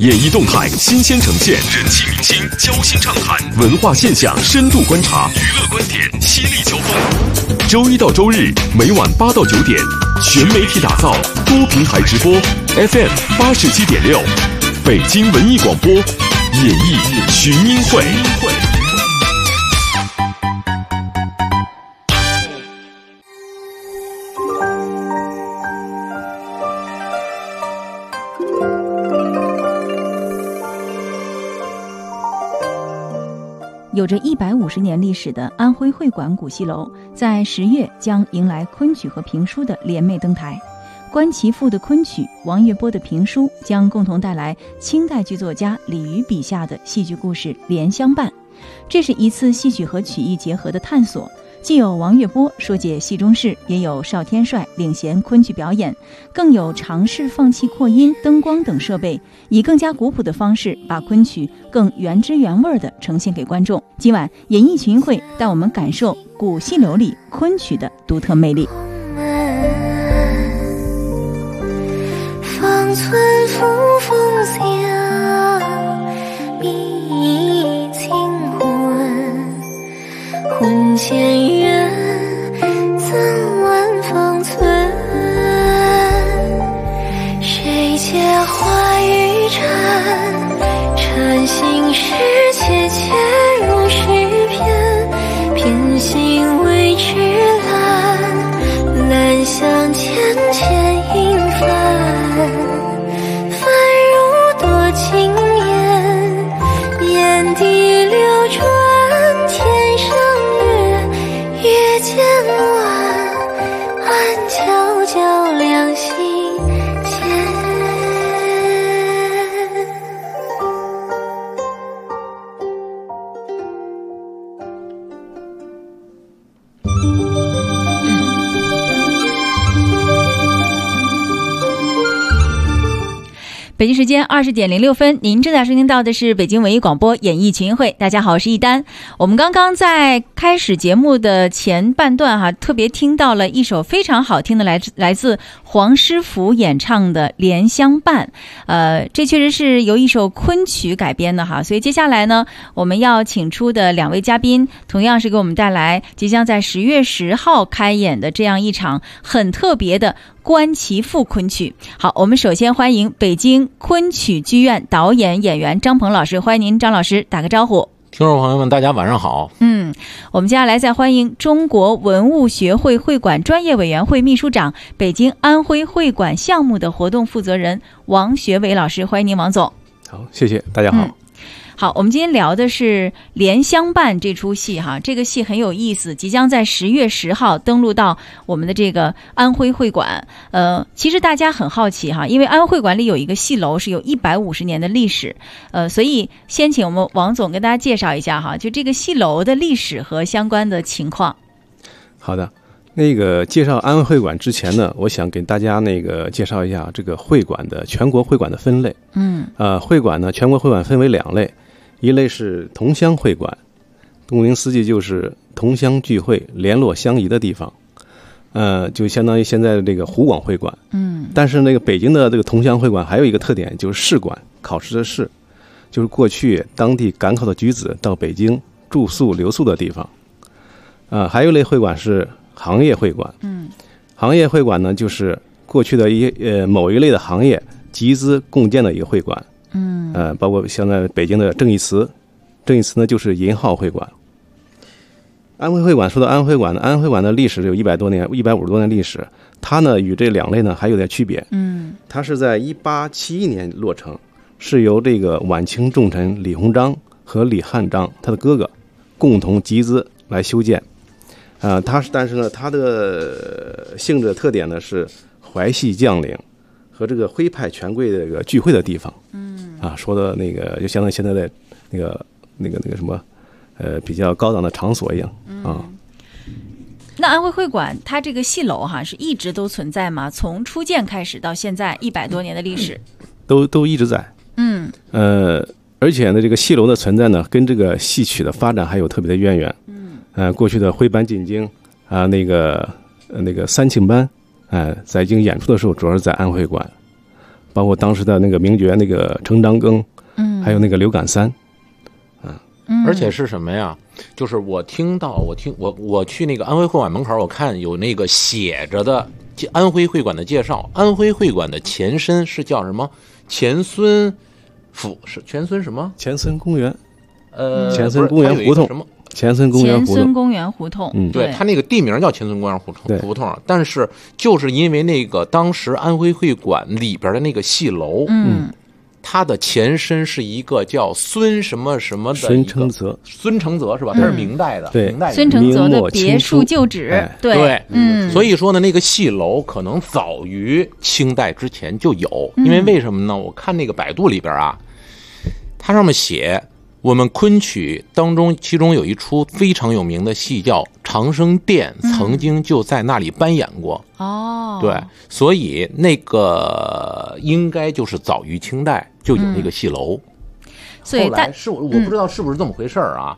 演艺动态新鲜呈现，人气明星交心畅谈，文化现象深度观察，娱乐观点犀利交锋。周一到周日每晚8到9点，全媒体打造，多平台直播 ，FM 87.6，北京文艺广播演艺群英会。 有着150年历史的安徽会馆古戏楼，在10月将迎来昆曲和评书的联袂登台。关其富的昆曲，王月波的评书，将共同带来清代剧作家李渔笔下的戏剧故事《莲香伴》。这是一次戏曲和曲艺结合的探索，既有王月波说解戏中事，也有邵天帅领衔昆曲表演，更有尝试放弃扩音、灯光等设备，以更加古朴的方式把昆曲更原汁原味地呈现给观众。今晚演艺群会带我们感受古戏楼里昆曲的独特魅力。 方寸扶风香，觅清魂，魂牵缘，怎问方寸？谁解花与禅？禅心是切切如诗篇，偏心为之兰，兰香浅浅映帆，帆如多情烟，眼底流转天上月，月渐晚，暗悄悄两心间。 北京时间20点06分，您正在收听到的是北京文艺广播演艺群英会。大家好，我是一丹。我们刚刚在开始节目的前半段特别听到了一首非常好听的来自黄师傅演唱的《莲香伴》。这确实是由一首昆曲改编的所以接下来呢，我们要请出的2位嘉宾，同样是给我们带来即将在10月10号开演的这样一场很特别的观其富昆曲。好，我们首先欢迎北京昆曲剧院导演演员张鹏老师，欢迎您，张老师打个招呼。 听众朋友们大家晚上好。 我们接下来再欢迎中国文物学会会馆专业委员会秘书长、北京安徽会馆项目的活动负责人王学伟老师，欢迎您，王总。 好，谢谢大家好。 好，我们今天聊的是《莲香伴》这出戏这个戏很有意思，即将在10月10号登陆到我们的这个安徽会馆。其实大家很好奇因为安徽会馆里有一个戏楼是有150年的历史，所以先请我们王总跟大家介绍一下就这个戏楼的历史和相关的情况。 好的，那个介绍安徽会馆之前呢，我想给大家介绍一下这个会馆的全国会馆的分类。会馆呢，全国会馆分为2类。一类是同乡会馆，顾名思义就是同乡聚会、联络相宜的地方，就相当于现在的这个湖广会馆。但是北京的这个同乡会馆还有一个特点，就是试馆，考试的试，就是过去当地赶考的举子到北京住宿留宿的地方。还有一类会馆是行业会馆。行业会馆呢，就是过去的某一类的行业集资共建的一个会馆。包括现在北京的正义祠呢就是银号会馆。安徽会馆，说到安徽会馆呢，安徽会馆的历史有150多年历史，它呢与这2类呢还有点区别。它是在1871年落成，是由这个晚清重臣李鸿章和李汉章他的哥哥共同集资来修建。但是呢，它的性质的特点呢是淮系将领和这个徽派权贵的这个聚会的地方。说的就相当于现在的那个什么比较高档的场所一样。 那安徽会馆它这个戏楼是一直都存在吗？从初建开始到现在100多年的历史， 都一直在。而且呢，这个戏楼的存在呢，跟这个戏曲的发展还有特别的渊源。过去的徽班进京那个三庆班，在京演出的时候，主要是在安徽馆。 包括当时的那个名角那个程长庚，还有那个刘感三， 而且是什么呀？就是我去那个安徽会馆门口，我看有那个写着的安徽会馆的介绍。安徽会馆的前身是叫什么？前孙府是前孙什么？ 前孙公园。前孙公园胡同什么？ 前孙公园胡同。 对，他那个地名叫前孙公园胡同，但是就是因为那个当时安徽会馆里边的那个戏楼，它的前身是一个叫孙什么什么的孙承泽是吧？他是明代的， 对， 孙承泽的别墅旧址， 对，所以说呢，那个戏楼可能早于清代之前就有，因为为什么呢？我看那个百度里边啊，它上面写我们昆曲当中，其中有一出非常有名的戏叫《长生殿》，曾经就在那里扮演过。对，所以那个应该就是早于清代就有那个戏楼。 所以后来我不知道是不是这么回事啊？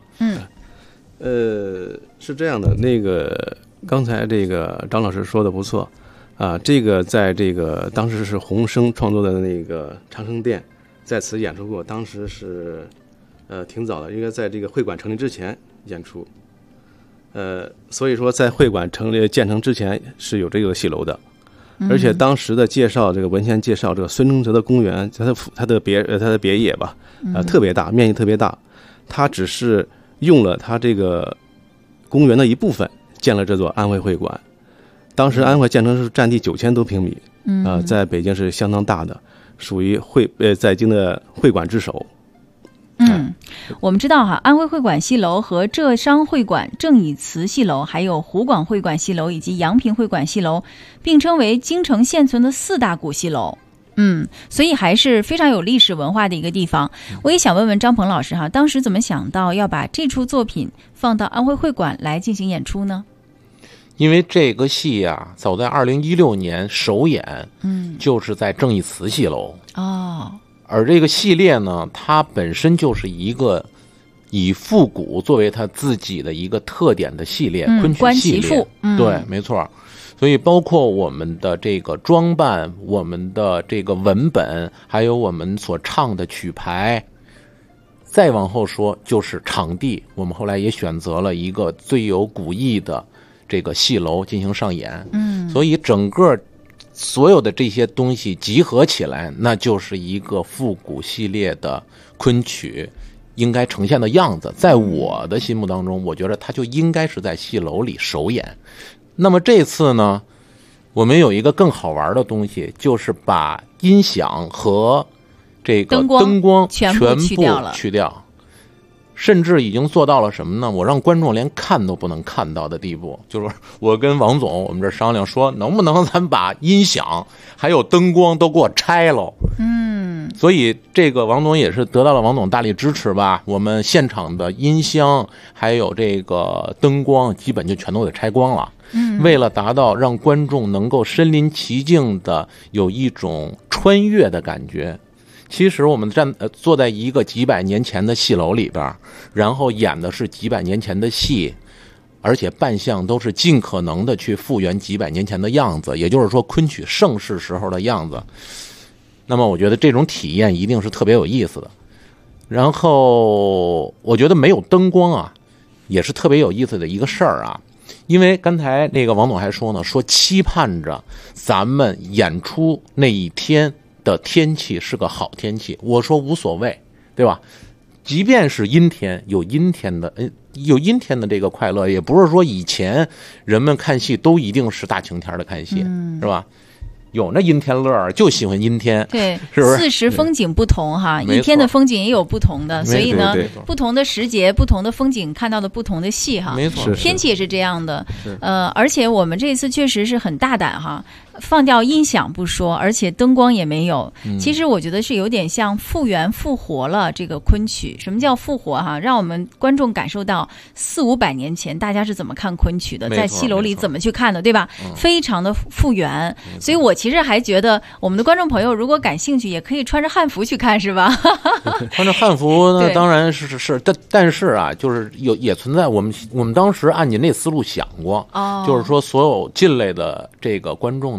是这样的，那个刚才这个张老师说的不错啊，这个在这个当时是洪升创作的那个《长生殿》在此演出过，当时是挺早的，应该在这个会馆成立之前演出。所以说在会馆建成之前是有这个戏楼的，而且当时的介绍，这个文献介绍这个孙承泽的公园，他的别野吧，特别大，面积特别大，他只是用了他这个公园的一部分建了这座安徽会馆。当时安徽建成是占地9000多平米，在北京是相当大的，属于在京的会馆之首。 我们知道哈，安徽会馆戏楼和浙商会馆正以祠戏楼，还有湖广会馆戏楼以及阳平会馆戏楼，并称为京城现存的4大古戏楼。所以还是非常有历史文化的一个地方。我也想问问张鹏老师哈，当时怎么想到要把这出作品放到安徽会馆来进行演出呢？ 因为这个戏啊，早在2016年首演，就是在正义祠戏楼。而这个系列呢，它本身就是一个以复古作为它自己的一个特点的系列，昆曲系列。对，没错。所以包括我们的这个装扮，我们的这个文本，还有我们所唱的曲牌，再往后说就是场地，我们后来也选择了一个最有古意的这个戏楼进行上演。所以整个所有的这些东西集合起来，那就是一个复古系列的昆曲应该呈现的样子。在我的心目当中，我觉得它就应该是在戏楼里首演。那么这次呢，我们有一个更好玩的东西，就是把音响和这个灯光全部去掉，甚至已经做到了什么呢？我让观众连看都不能看到的地步。就是我跟王总我们这商量说，能不能咱把音响还有灯光都给我拆了。所以这个王总也是得到了王总大力支持吧，我们现场的音箱还有这个灯光基本就全都给拆光了。为了达到让观众能够身临其境的有一种穿越的感觉，其实我们坐在一个几百年前的戏楼里边，然后演的是几百年前的戏，而且扮相都是尽可能的去复原几百年前的样子，也就是说昆曲盛世时候的样子。那么我觉得这种体验一定是特别有意思的。然后我觉得没有灯光啊，也是特别有意思的一个事儿啊。因为刚才那个王总还说呢，说期盼着咱们演出那一天的天气是个好天气。我说无所谓，对吧？即便是阴天，有阴天的这个快乐，也不是说以前人们看戏都一定是大晴天的看戏，是吧？有那阴天乐就喜欢阴天， 对， 是不是？ 四时风景不同哈，一天的风景也有不同的，所以呢，不同的时节、不同的风景，看到的不同的戏哈。 没错， 天气也是这样的。而且我们这次确实是很大胆哈，放掉音响不说，而且灯光也没有。其实我觉得是有点像复原、复活了这个昆曲。什么叫复活哈？让我们观众感受到400-500年前大家是怎么看昆曲的，在戏楼里怎么去看的，对吧？非常的复原。所以我其实还觉得我们的观众朋友如果感兴趣，也可以穿着汉服去看，是吧？ 穿着汉服呢，当然是，但是啊，就是也存在我们当时按您那思路想过，就是说所有进来的这个观众呢，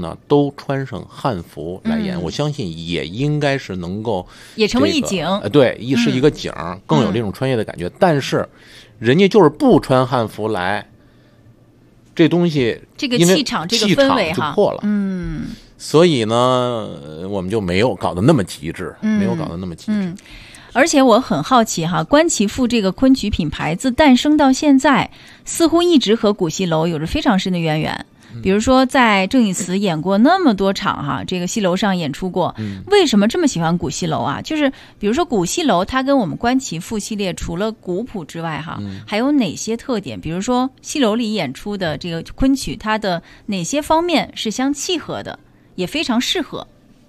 呢都穿上汉服来演，我相信也应该是能够也成为一景， 对，是一个景，更有这种穿越的感觉。但是人家就是不穿汉服来，这东西这个气场这个氛围就破了，所以呢我们就没有搞得那么极致， 而且我很好奇哈，观其赋这个昆曲品牌自诞生到现在，似乎一直和古戏楼有着非常深的渊源。比如说在正义祠演过那么多场哈，这个戏楼上演出过，为什么这么喜欢古戏楼啊？就是比如说古戏楼它跟我们观其赋系列除了古朴之外哈，还有哪些特点？比如说戏楼里演出的这个昆曲，它的哪些方面是相契合的，也非常适合？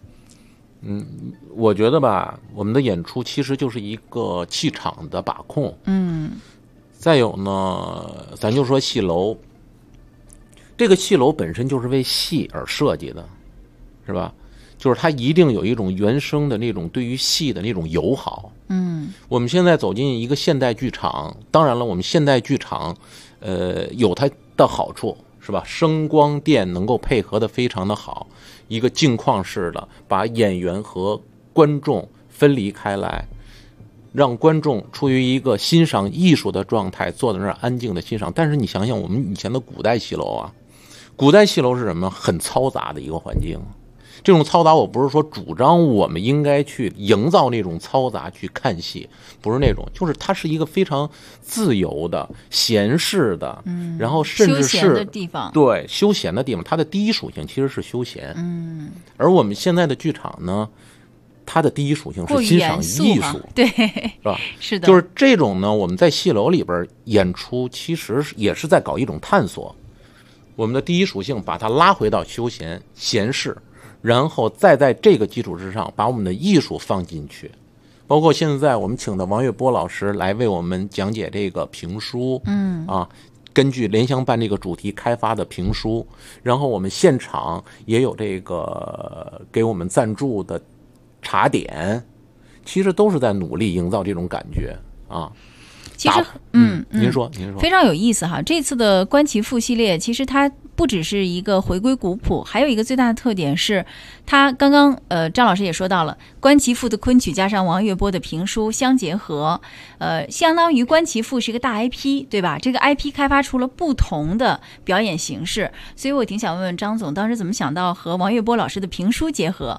我觉得吧，我们的演出其实就是一个气场的把控。再有呢，咱就说戏楼，这个戏楼本身就是为戏而设计的，是吧？就是它一定有一种原生的那种对于戏的那种友好。我们现在走进一个现代剧场，当然了，我们现代剧场，有它的好处，是吧？声光电能够配合的非常的好，一个镜框式的把演员和观众分离开来，让观众处于一个欣赏艺术的状态，坐在那儿安静的欣赏。但是你想想我们以前的古代戏楼啊，古代戏楼是什么？很嘈杂的一个环境。这种嘈杂，我不是说主张我们应该去营造那种嘈杂去看戏，不是那种，就是它是一个非常自由的、闲适的，然后甚至是休闲的地方。对， 休闲的地方，它的第一属性其实是休闲。而我们现在的剧场呢，它的第一属性是欣赏艺术， 对， 是吧？ 是的， 就是这种呢，我们在戏楼里边演出，其实也是在搞一种探索。我们的第一属性把它拉回到休闲、闲适。然后再在这个基础之上把我们的艺术放进去，包括现在我们请的王月波老师来为我们讲解这个评书，根据莲香办这个主题开发的评书，然后我们现场也有这个给我们赞助的茶点，其实都是在努力营造这种感觉啊。 其实您说非常有意思哈。这次的观其赋系列其实它不只是一个回归古朴，还有一个最大的特点是它刚刚张老师也说到了，观其赋的昆曲加上王月波的评书相结合，相当于观其赋是一个大 IP， 对吧？这个 IP 开发出了不同的表演形式，所以我挺想问问张总，当时怎么想到和王月波老师的评书结合？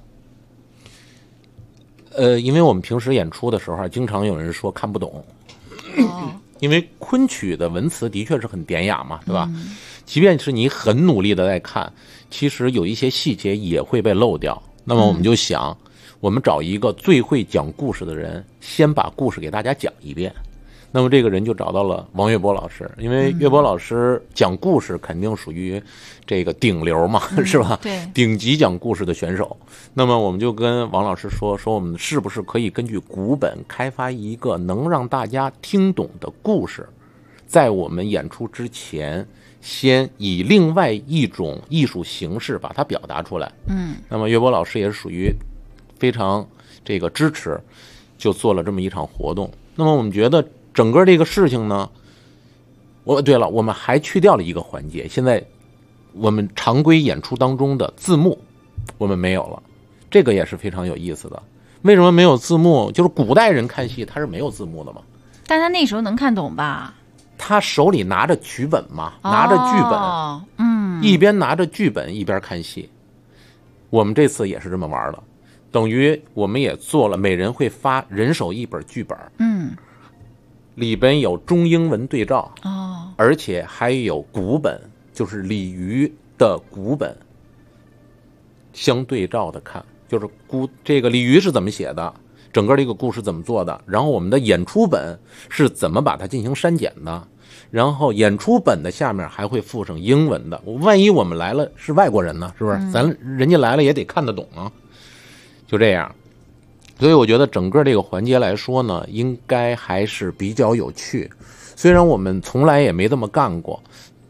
因为我们平时演出的时候经常有人说看不懂，因为昆曲的文词的确是很典雅嘛，对吧？即便是你很努力的在看，其实有一些细节也会被漏掉。那么我们就想，我们找一个最会讲故事的人，先把故事给大家讲一遍。那么这个人就找到了王月波老师，因为月波老师讲故事肯定属于这个顶流嘛，是吧？ 对， 顶级讲故事的选手。那么我们就跟王老师说我们是不是可以根据古本开发一个能让大家听懂的故事，在我们演出之前先以另外一种艺术形式把它表达出来。那么月波老师也是属于非常这个支持，就做了这么一场活动。那么我们觉得整个这个事情呢，对了，我们还去掉了一个环节，现在我们常规演出当中的字幕我们没有了，这个也是非常有意思的。为什么没有字幕？就是古代人看戏他是没有字幕的嘛， 但他那时候能看懂吧？ 他手里拿着曲本嘛，拿着剧本，一边拿着剧本一边看戏。我们这次也是这么玩的，等于我们也做了，每人会发人手一本剧本，里边有中英文对照，而且还有古本，就是李渔的古本相对照的看，就是这个李渔是怎么写的，整个这个故事怎么做的，然后我们的演出本是怎么把它进行删减的，然后演出本的下面还会附上英文的，万一我们来了是外国人呢，是不是？人家来了也得看得懂啊，就这样。所以我觉得整个这个环节来说呢，应该还是比较有趣。虽然我们从来也没这么干过，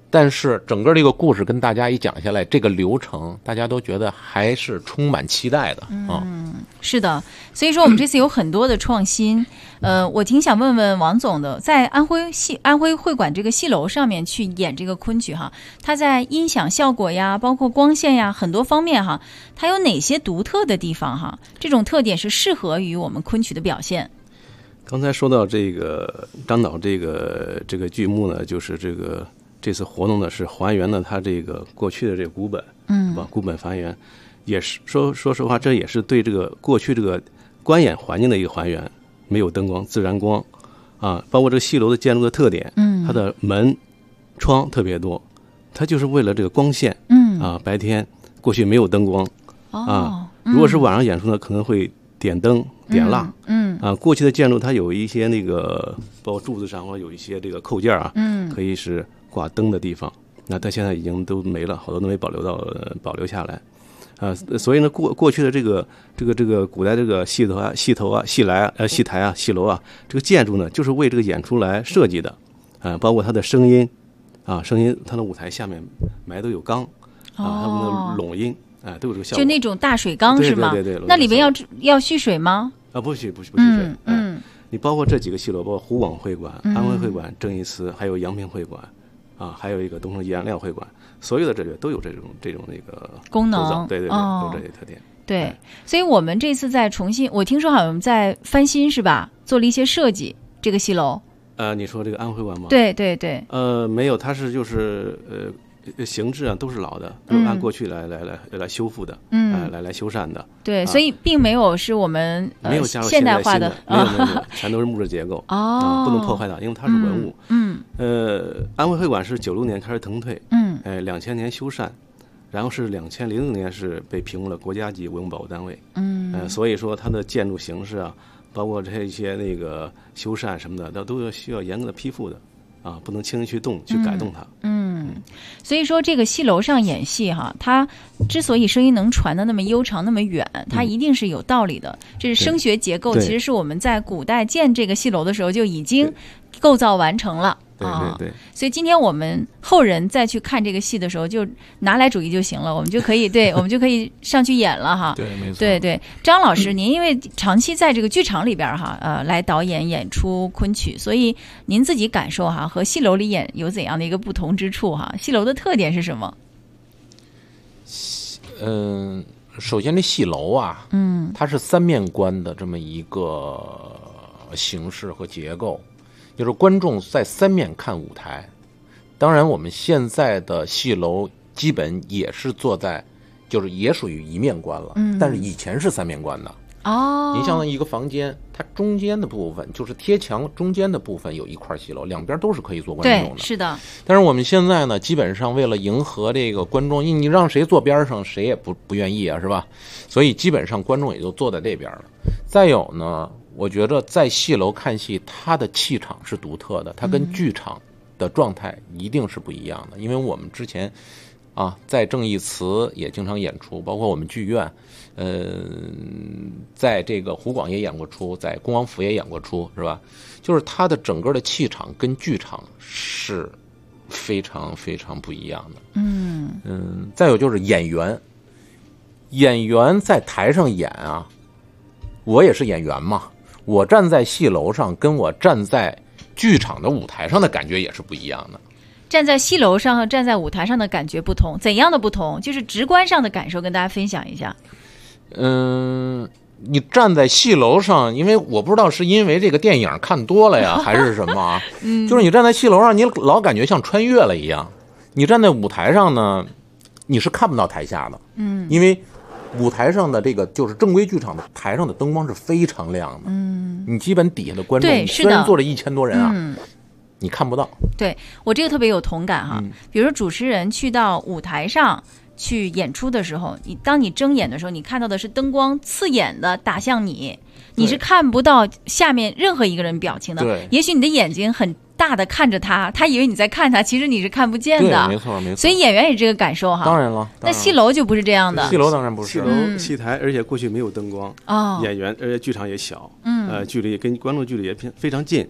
但是整个这个故事跟大家一讲下来，这个流程大家都觉得还是充满期待的啊。 是的，所以说我们这次有很多的创新。我挺想问问王总的，在安徽会馆这个戏楼上面去演这个昆曲哈，它在音响效果呀，包括光线呀，很多方面哈，它有哪些独特的地方哈？这种特点是适合于我们昆曲的表现。 刚才说到这个张导这个剧目呢，就是这次活动呢是还原了他这个过去的这个古本，把古本还原，也是说实话，这也是对这个过去这个观演环境的一个还原，没有灯光，自然光啊，包括这个戏楼的建筑的特点，它的门窗特别多，它就是为了这个光线，啊，白天过去没有灯光啊，如果是晚上演出呢，可能会点灯点蜡，过去的建筑它有一些那个包括柱子上或者有一些这个扣件啊，可以是挂灯的地方，那它现在已经都没了，好多都没保留下来，所以呢，过去的这个古代这个戏台啊、戏楼啊，这个建筑呢，就是为这个演出来设计的，包括它的声音，它的舞台下面埋都有缸，它们的拢音，都有这个效果， 就那种大水缸是吗？ 对， 那里边要蓄水吗？ 不蓄水，你包括这几个戏楼，包括湖广会馆、安徽会馆、正义祠，还有阳平会馆，还有一个东城颜料会馆，所有的这里都有这种那个功能， 对，有这些特点。 对，所以我们这次在重新，我听说好像在翻新是吧？做了一些设计，这个戏楼。 你说这个安徽馆吗？ 对。 没有，它是就是形制啊都是老的，都是按过去来修复的，来修缮的。对， 所以并没有是我们没有加入现代化的， 没有，全都是木质结构，不能破坏它，因为它是文物。安徽会馆是96年开始腾退，2000年修缮，然后是2006年是被评为了国家级文物保护单位。所以说它的建筑形式啊，包括这一些那个修缮什么的，都需要严格的批复的。不能轻易去改动它。 所以说这个戏楼上演戏哈，它之所以声音能传得那么悠长那么远，它一定是有道理的。这是声学结构，其实是我们在古代建这个戏楼的时候就已经构造完成了。 对， 所以今天我们后人再去看这个戏的时候，就拿来主义就行了，我们就可以我们就可以上去演了哈。 对，没错。 对，张老师，您因为长期在这个剧场里边哈，来导演出昆曲，所以您自己感受哈，和戏楼里演有怎样的一个不同之处哈？戏楼的特点是什么？ 首先这戏楼啊，它是3面观的这么一个形式和结构。就是观众在3面看舞台，当然我们现在的戏楼基本也是坐在，就是也属于1面观了，但是以前是3面观的。你像一个房间，它中间的部分就是贴墙中间的部分有一块戏楼，两边都是可以坐观众的。 对，是的。 但是我们现在呢，基本上为了迎合这个观众，你让谁坐边上，谁也不愿意啊，是吧？所以基本上观众也就坐在这边了。再有呢，我觉得在戏楼看戏，它的气场是独特的，它跟剧场的状态一定是不一样的。因为我们之前在正义祠也经常演出，包括我们剧院，在这个湖广也演过出，在恭王府也演过出，是吧？就是它的整个的气场跟剧场是非常非常不一样的。再有就是演员在台上演啊，我也是演员嘛。我站在戏楼上，跟我站在剧场的舞台上的感觉也是不一样的。 站在戏楼上和站在舞台上的感觉不同，怎样的不同？就是直观上的感受，跟大家分享一下。 你站在戏楼上，因为我不知道是因为这个电影看多了呀，还是什么啊？就是你站在戏楼上，你老感觉像穿越了一样。你站在舞台上呢，你是看不到台下的。因为舞台上的这个就是正规剧场的台上的灯光是非常亮的，你基本底下的观众虽然坐着1000多人啊，你看不到。 对，我这个特别有同感哈。比如说主持人去到舞台上去演出的时候，当你睁眼的时候，你看到的是灯光刺眼的打向你，你是看不到下面任何一个人表情的。 对， 也许你的眼睛很大的看着他以为你在看他，其实你是看不见的。 对，没错。 所以演员也这个感受哈。 当然了。 那戏楼就不是这样的。 戏楼当然不是。 戏楼戏台，而且过去没有灯光，演员而且剧场也小，距离跟观众距离也非常近，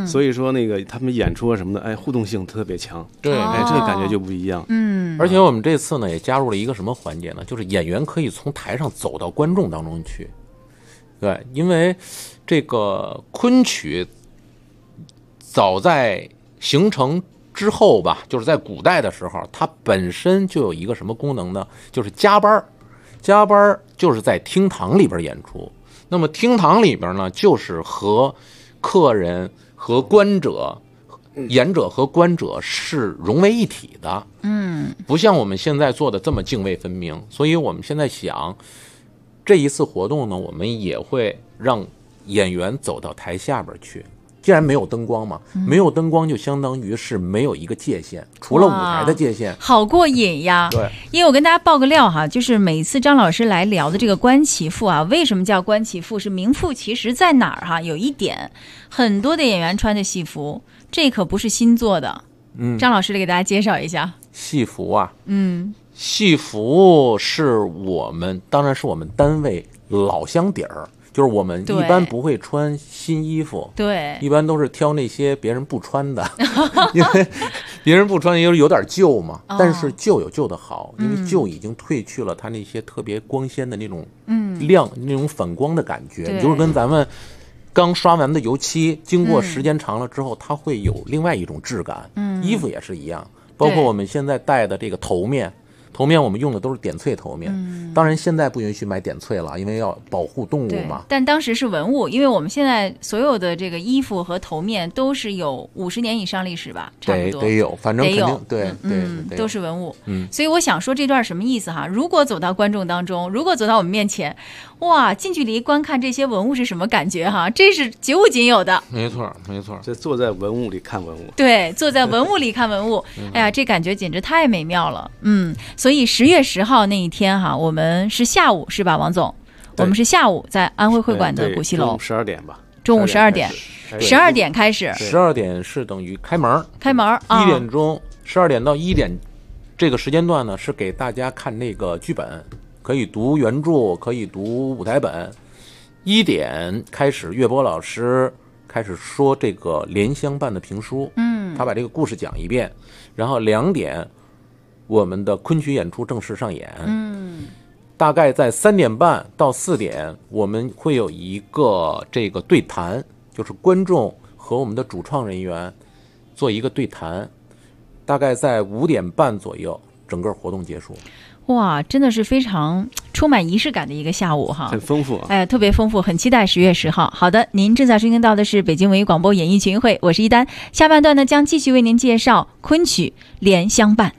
所以说那个他们演出啊什么的，哎，互动性特别强， 对， 哎，这个感觉就不一样。 而且我们这次呢也加入了一个什么环节呢？就是演员可以从台上走到观众当中去。对，因为这个昆曲早在形成之后吧，就是在古代的时候，它本身就有一个什么功能呢？就是加班。加班就是在厅堂里边演出。那么厅堂里边呢，就是和客人和观者、演者和观者是融为一体的。不像我们现在做的这么泾渭分明。所以我们现在想，这一次活动呢，我们也会让演员走到台下边去。既然没有灯光嘛，没有灯光就相当于是没有一个界限，除了舞台的界限。 好过瘾呀！ 对， 因为我跟大家爆个料哈，就是每次张老师来聊的这个观其父啊，为什么叫观其父？是名副其实在哪儿哈？有一点，很多的演员穿的戏服，这可不是新做的。张老师来给大家介绍一下戏服啊。戏服是当然是我们单位老乡底儿。就是我们一般不会穿新衣服， 对， 一般都是挑那些别人不穿的，因为别人不穿有点旧嘛。但是旧有旧的好，因为旧已经褪去了它那些特别光鲜的那种亮、那种反光的感觉，就是跟咱们刚刷完的油漆，经过时间长了之后，它会有另外一种质感。衣服也是一样，包括我们现在戴的这个头面我们用的都是点翠头面。当然现在不允许买点翠了，因为要保护动物嘛。 但当时是文物，因为我们现在所有的这个衣服和头面都是有50年以上历史吧，差不多得有，反正肯定对， 都是文物。所以我想说这段什么意思哈？如果走到观众当中，如果走到我们面前，哇，近距离观看这些文物是什么感觉哈？这是绝无仅有的。 没错， 这坐在文物里看文物。 对，坐在文物里看文物，哎呀，这感觉简直太美妙了。所以10月10号那一天哈，我们是下午是吧，王总？我们是下午在安徽会馆的古戏楼， 中午12点吧。 中午12点，12点开始。 12点是等于开门啊 ，1 点钟，12点到1点这个时间段呢，是给大家看那个剧本，可以读原著，可以读舞台本。1点开始，岳波老师开始说这个莲香办的评书，他把这个故事讲一遍，然后2点。我们的昆曲演出正式上演，大概在3点半到4点，我们会有一个这个对谈，就是观众和我们的主创人员做一个对谈，大概在5点半左右，整个活动结束。 哇，真的是非常充满仪式感的一个下午哈， 很丰富啊， 哎，特别丰富，很期待10月10号。好的，您正在收听到的是北京文艺广播演艺群会，我是一丹。下半段呢，将继续为您介绍昆曲《莲香办》。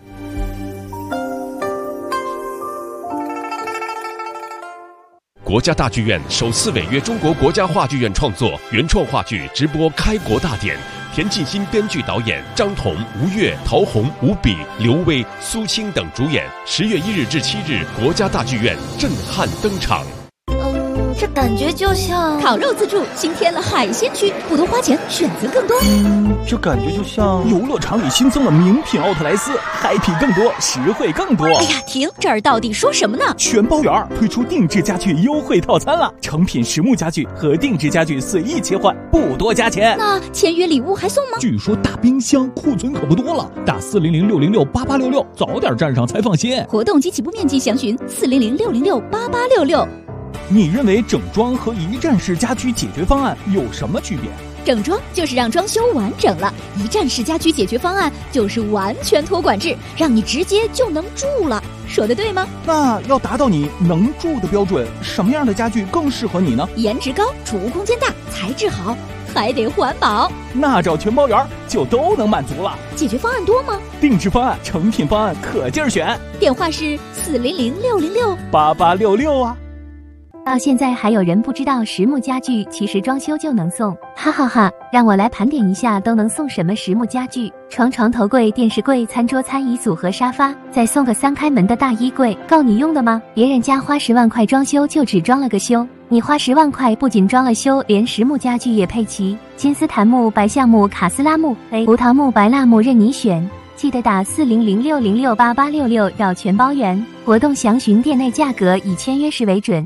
国家大剧院首次违约中国国家话剧院创作原创话剧直播开国大典，田沁鑫编剧导演，张彤、吴越、陶虹、吴比、刘威、苏青等主演。10月1日至7日，国家大剧院震撼登场。 这感觉就像烤肉自助新添了海鲜区，不多花钱，选择更多。 这感觉就像游乐场里新增了名品奥特莱斯，嗨皮更多，实惠更多。 哎呀，停！这儿到底说什么呢？ 全包圆推出定制家具优惠套餐了，成品实木家具和定制家具随意切换，不多加钱。 那签约礼物还送吗？ 据说大冰箱库存可不多了，打400-606-8866，早点站上才放心。 活动及起步面积详询400-606-8866。 你认为整装和一站式家居解决方案有什么区别？ 整装就是让装修完整了，一站式家居解决方案就是完全托管制，让你直接就能住了。说的对吗？ 那要达到你能住的标准，什么样的家具更适合你呢？ 颜值高，储物空间大，材质好，还得环保。 那找全包圆就都能满足了。 解决方案多吗？ 定制方案、成品方案可劲儿选。 电话是 400-606-8866啊。 到现在还有人不知道实木家具其实装修就能送，哈哈哈！让我来盘点一下都能送什么实木家具：床、头柜、电视柜、餐桌、餐椅组合、沙发，再送个3开门的大衣柜，够你用的吗？别人家花10万块装修就只装了个修，你花10万块不仅装了修，连实木家具也配齐，金丝檀木、白橡木、卡斯拉木、胡桃木、白蜡木任你选。记得打400-606-8866，绕全包圆。活动详询店内价格，以签约时为准。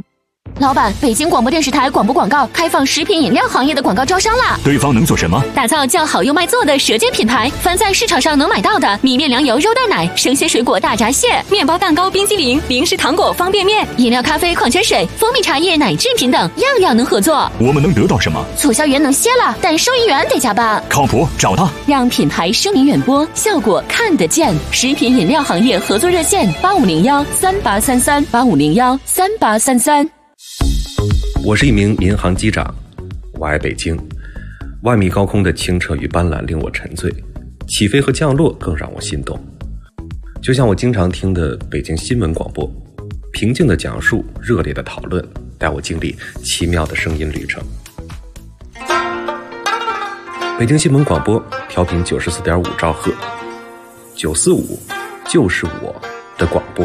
老板，北京广播电视台广播广告开放食品饮料行业的广告招商啦！ 对方能做什么？ 打造叫好又卖座的舌尖品牌，凡在市场上能买到的米面粮油肉蛋奶、生鲜水果大闸蟹、面包蛋糕、冰激凌、零食糖果、方便面、饮料、咖啡、矿泉水、蜂蜜茶叶、奶制品等，样样能合作。 我们能得到什么？ 促销员能歇了，但收银员得加班。 靠谱，找他， 让品牌声名远播，效果看得见。食品饮料行业合作热线8501383385013833。 我是一名民航机长，我爱北京。万米高空的清澈与斑斓令我沉醉，起飞和降落更让我心动。就像我经常听的北京新闻广播，平静的讲述，热烈的讨论，带我经历奇妙的声音旅程。北京新闻广播调频94.5兆赫，945就是我的广播。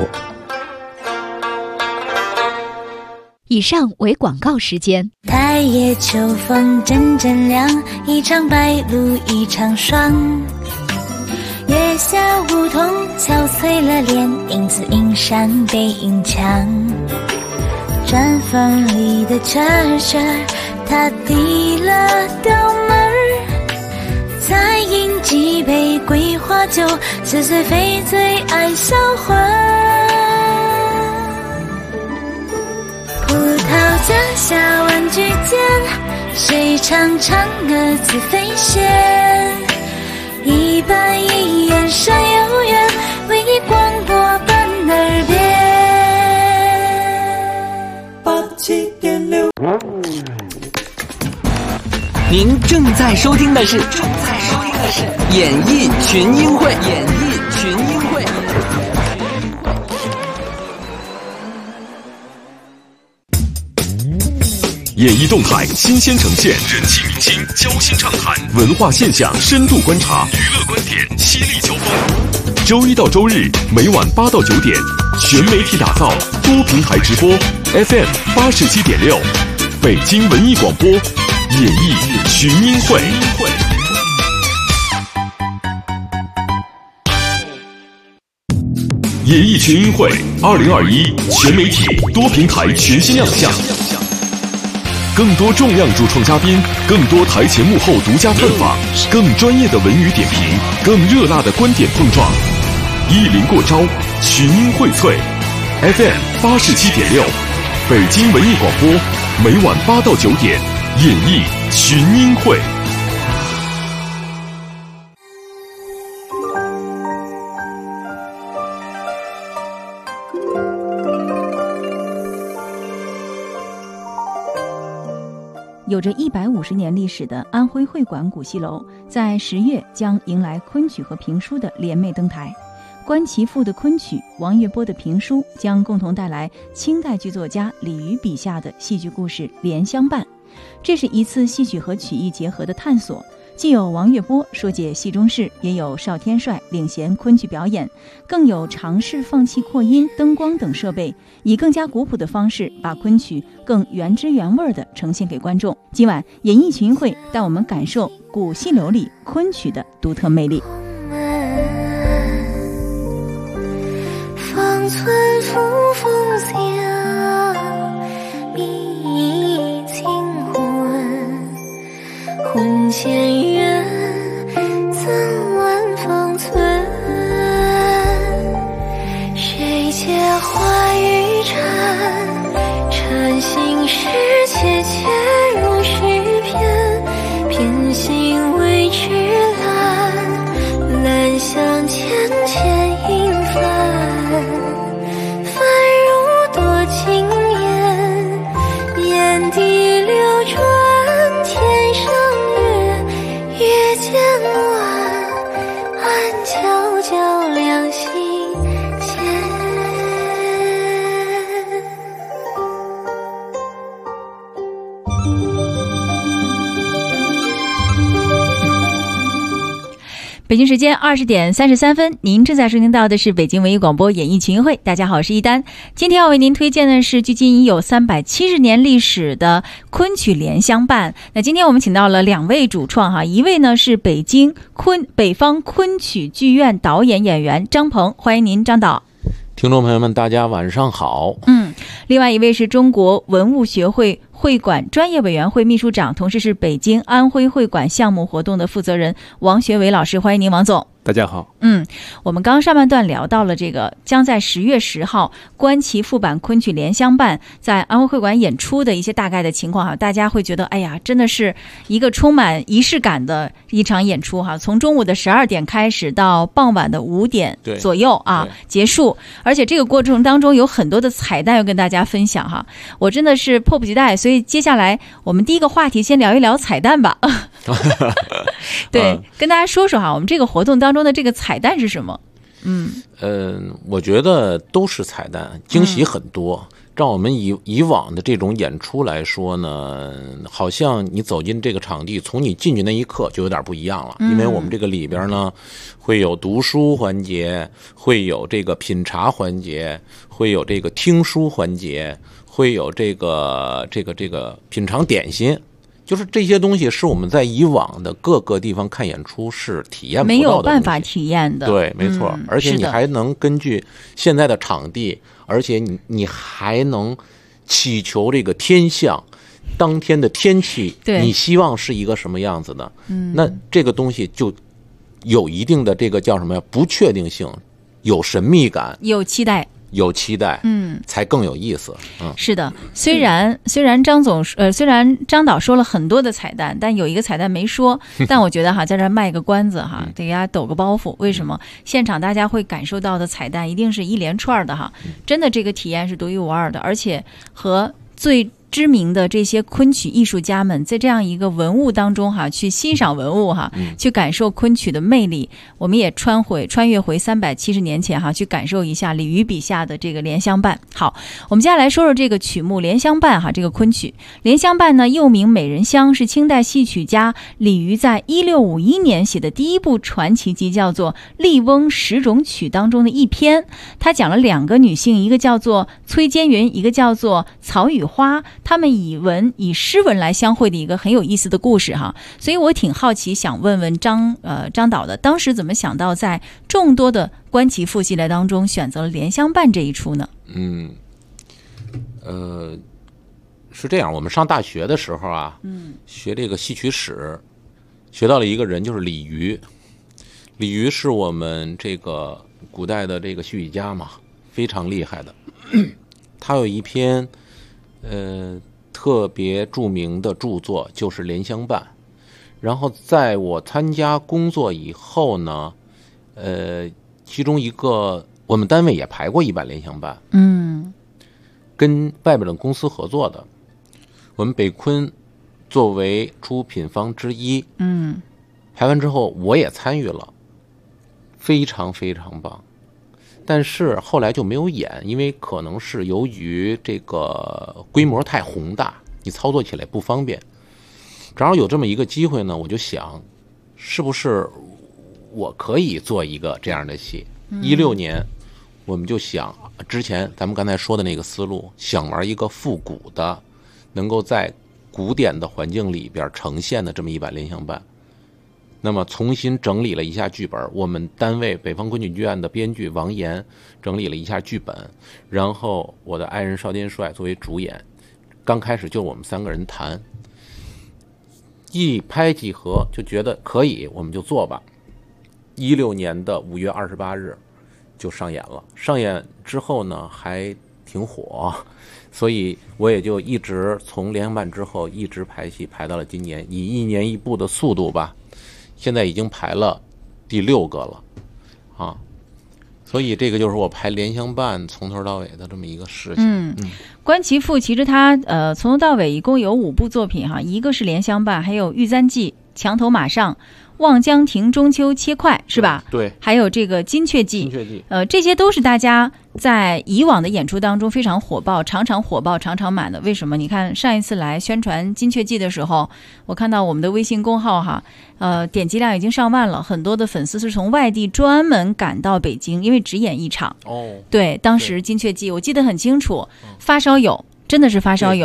以上为广告时间。 太夜秋风阵阵凉，一场白露一场霜。月下梧桐憔悴了脸，影子映山背影墙。毡房里的车儿，他递了刀门儿，再饮几杯桂花酒，似水非醉爱销魂。葡萄架下玩具间，谁唱嫦娥自飞仙？一板一眼山有缘，为你广播伴耳边。87.6。 您正在收听的是演艺群英会。 演艺动态新鲜呈现，人气明星交心畅谈，文化现象深度观察，娱乐观点犀利交锋。周一到周日每晚8到9点，全媒体打造，多平台直播 ，FM 87.6，北京文艺广播，演艺群英会。演艺群英会2021全媒体多平台全新亮相。更多重量主创嘉宾，更多台前幕后独家探访，更专业的文娱点评，更热辣的观点碰撞，一临过招，群英荟萃。FM 87.6，北京文艺广播，每晚8到9点，演艺群英会。 有着150年历史的安徽会馆古戏楼，在10月将迎来昆曲和评书的联袂登台。关其父的昆曲，王月波的评书，将共同带来清代剧作家李渔笔下的戏剧故事《莲相伴》。这是一次戏曲和曲艺结合的探索，既有王月波说解戏中事，也有邵天帅领衔昆曲表演，更有尝试放弃扩音、灯光等设备，以更加古朴的方式把昆曲更原汁原味地呈现给观众。今晚演艺群会带我们感受古戏楼里昆曲的独特魅力。 方寸扶风香，觅清魂，魂牵缘，怎问方寸？谁借花与禅，禅心是切切如诗篇，偏心为之兰，兰香浅浅映帆，帆如多情烟，眼底流转，天上月，月渐晚，暗悄悄两心间。 北京时间20点33分，您正在收听到的是北京文艺广播演艺群会。大家好，我是一丹。今天要为您推荐的是距今已有370年历史的昆曲《莲相伴》。那今天我们请到了2位主创哈，一位呢是北方昆曲剧院导演演员张鹏，欢迎您张导。 听众朋友们，大家晚上好。 另外一位是中国文物学会会馆专业委员会秘书长，同时是北京安徽会馆项目活动的负责人王学伟老师，欢迎您，王总。 大家好。 我们刚上半段聊到了这个将在10月10号观其复版昆曲联相伴在安徽会馆演出的一些大概的情况哈，大家会觉得哎呀，真的是一个充满仪式感的一场演出哈，从中午的12点开始到傍晚的5点左右啊结束，而且这个过程当中有很多的彩蛋要跟大家分享哈，我真的是迫不及待，所以接下来我们第一个话题先聊一聊彩蛋吧。对，跟大家说说哈，我们这个活动当中的这个彩蛋是什么？ 我觉得都是彩蛋，惊喜很多。照我们以往的这种演出来说呢，好像你走进这个场地，从你进去那一刻就有点不一样了。因为我们这个里边呢，会有读书环节，会有这个品茶环节，会有这个听书环节，会有这个品尝点心。就是这些东西是我们在以往的各个地方看演出是体验不到的，没有办法体验的。 对，没错。而且你还能根据现在的场地，而且你还能祈求这个天象，当天的天气，你希望是一个什么样子的？那这个东西就有一定的这个叫什么呀？不确定性，有神秘感， 有期待。 才更有意思。 是的，虽然张导说了很多的彩蛋，但有一个彩蛋没说，但我觉得哈，在这卖个关子哈，给大家抖个包袱。为什么？现场大家会感受到的彩蛋一定是一连串的哈，真的这个体验是独一无二的，而且和最知名的这些昆曲艺术家们在这样一个文物当中哈，去欣赏文物哈，去感受昆曲的魅力。我们也穿越回370年前哈，去感受一下李渔笔下的这个联相伴。好，我们接下来说说这个曲目联相伴哈，这个昆曲联相伴呢，又名美人香，是清代戏曲家李渔在1651年写的第一部传奇集，叫做《笠翁十种曲》当中的一篇。他讲了2个女性，一个叫做崔坚云，一个叫做曹雨花，他们以诗文来相会的一个很有意思的故事哈，所以我挺好奇，想问问张导的，当时怎么想到在众多的观其赋系列当中选择了联相伴这一出呢？ 是这样，我们上大学的时候啊，学这个戏曲史，学到了一个人，就是李渔。李渔是我们这个古代的这个戏曲家嘛，非常厉害的。他有一篇特别著名的著作就是《联相伴》，然后在我参加工作以后呢，其中一个我们单位也排过一版《联相伴》，跟外边的公司合作的，我们北昆作为出品方之一，排完之后我也参与了，非常非常棒。但是后来就没有演，因为可能是由于这个规模太宏大，你操作起来不方便。正好有这么一个机会呢，我就想，是不是我可以做一个这样的戏？16年，我们就想，之前咱们刚才说的那个思路，想玩一个复古的，能够在古典的环境里边呈现的这么一版联相伴。那么重新整理了一下剧本，我们单位北方昆曲剧院的编剧王岩整理了一下剧本，然后我的爱人邵天帅作为主演，刚开始就我们3个人谈，一拍即合，就觉得可以，我们就做吧。16年的5月28日就上演了，上演之后呢还挺火，所以我也就一直从联相伴之后一直排戏，排到了今年，以1年1部的速度吧，现在已经排了第6个了啊，所以这个就是我排联相伴从头到尾的这么一个事情。 观其赋其实它从头到尾一共有5部作品哈，一个是联相伴，还有玉簪记、墙头马上、望江亭、中秋切块，是吧？ 对， 还有这个金雀记。这些都是大家在以往的演出当中非常火爆，常常火爆，常常满的。为什么？你看上一次来宣传金雀记的时候，我看到我们的微信公号哈，点击量已经上万了，很多的粉丝是从外地专门赶到北京，因为只演一场。对，当时金雀记我记得很清楚，发烧友真的是发烧友。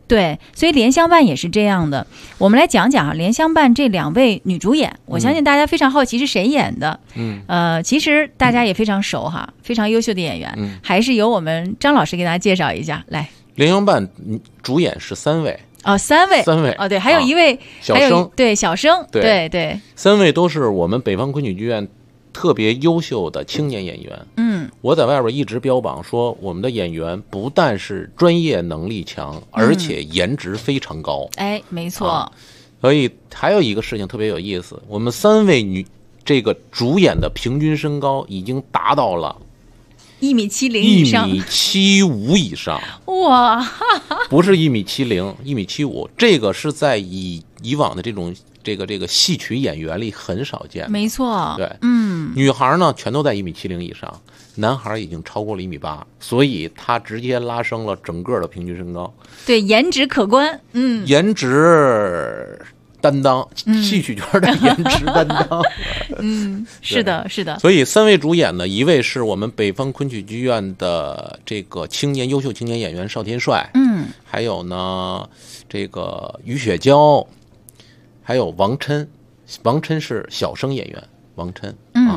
对，所以莲香伴也是这样的。我们来讲讲莲香伴这2位女主演，我相信大家非常好奇是谁演的。其实大家也非常熟哈，非常优秀的演员，还是由我们张老师给大家介绍一下。来， 莲香伴主演是3位。 3位哦，对，还有1位小生， 对，小生，对 ，3位都是我们北方昆曲剧院特别优秀的青年演员。我在外边一直标榜说，我们的演员不但是专业能力强，而且颜值非常高。 哎，没错。 所以还有一个事情特别有意思，我们3位这个主演的平均身高已经达到了 1.70米以上 ，1.75米以上。 哇， 不是1.70米，1.75米，这个是在以往的这种这个戏曲演员里很少见。 没错， 对，女孩呢全都在1.70米以上，男孩已经超过了1.8米，所以他直接拉升了整个的平均身高。 对，颜值可观。 颜值担当，戏曲圈的颜值担当。 是的，是的。 所以3位主演呢，一位是我们北方昆曲剧院的这个优秀青年演员邵天帅，还有呢这个于雪娇，还有王琛是小生演员，王琛